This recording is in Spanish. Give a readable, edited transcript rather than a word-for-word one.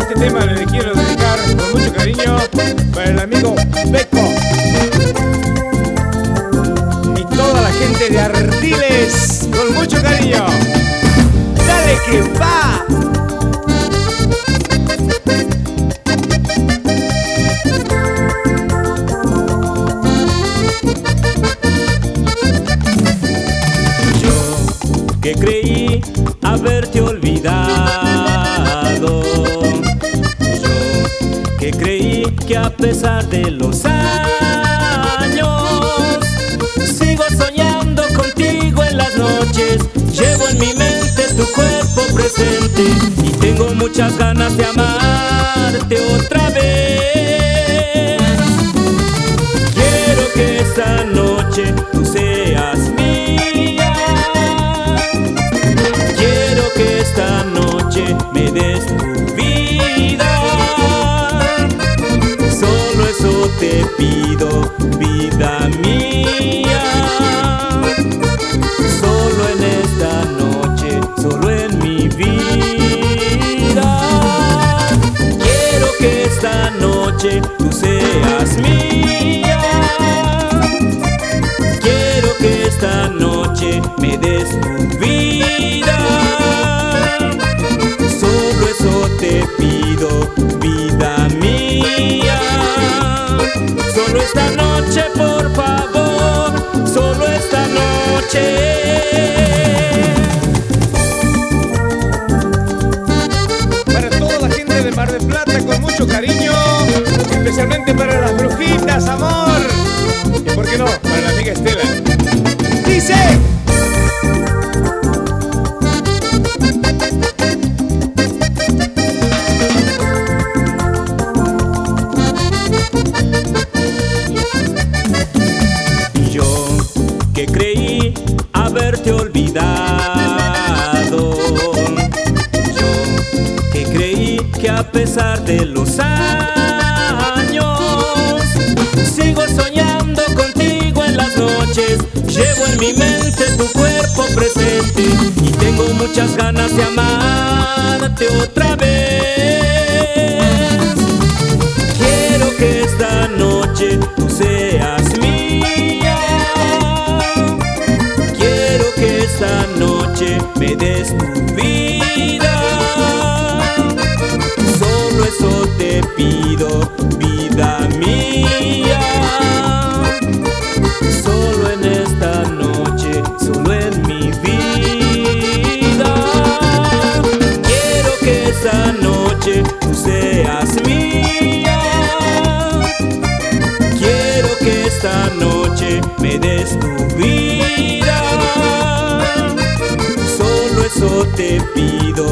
Este tema le quiero dedicar con mucho cariño para el amigo Beco y toda la gente de Ardiles, con mucho cariño. ¡Dale que va! Que creí haberte olvidado, yo que creí que a pesar de los años sigo soñando contigo en las noches, llevo en mi mente tu cuerpo presente y tengo muchas ganas de amarte otra vez. Quiero que esta noche tú seas mía, que esta noche me des tu vida. Solo eso te pido, vida mía. Solo en esta noche, solo en mi vida. Quiero que esta noche tú seas mía. Quiero que esta noche me des tu vida. Te pido, vida mía. Solo esta noche, por favor, solo esta noche. Para toda la gente de Mar del Plata, con mucho cariño, especialmente para las brujitas, amor. Y por qué no, para la amiga Estela. Dice: que creí haberte olvidado, yo que creí que a pesar de los años sigo soñando contigo en las noches, llevo en mi mente tu cuerpo presente y tengo muchas ganas de amarte otra vez. Quiero que esta noche tú seas mía. Esta noche me des tu vida. Solo eso te pido, vida mía. Solo en esta noche, solo en mi vida. Quiero que esta noche tú seas mía. Quiero que esta noche me des tu vida. Eso te pido,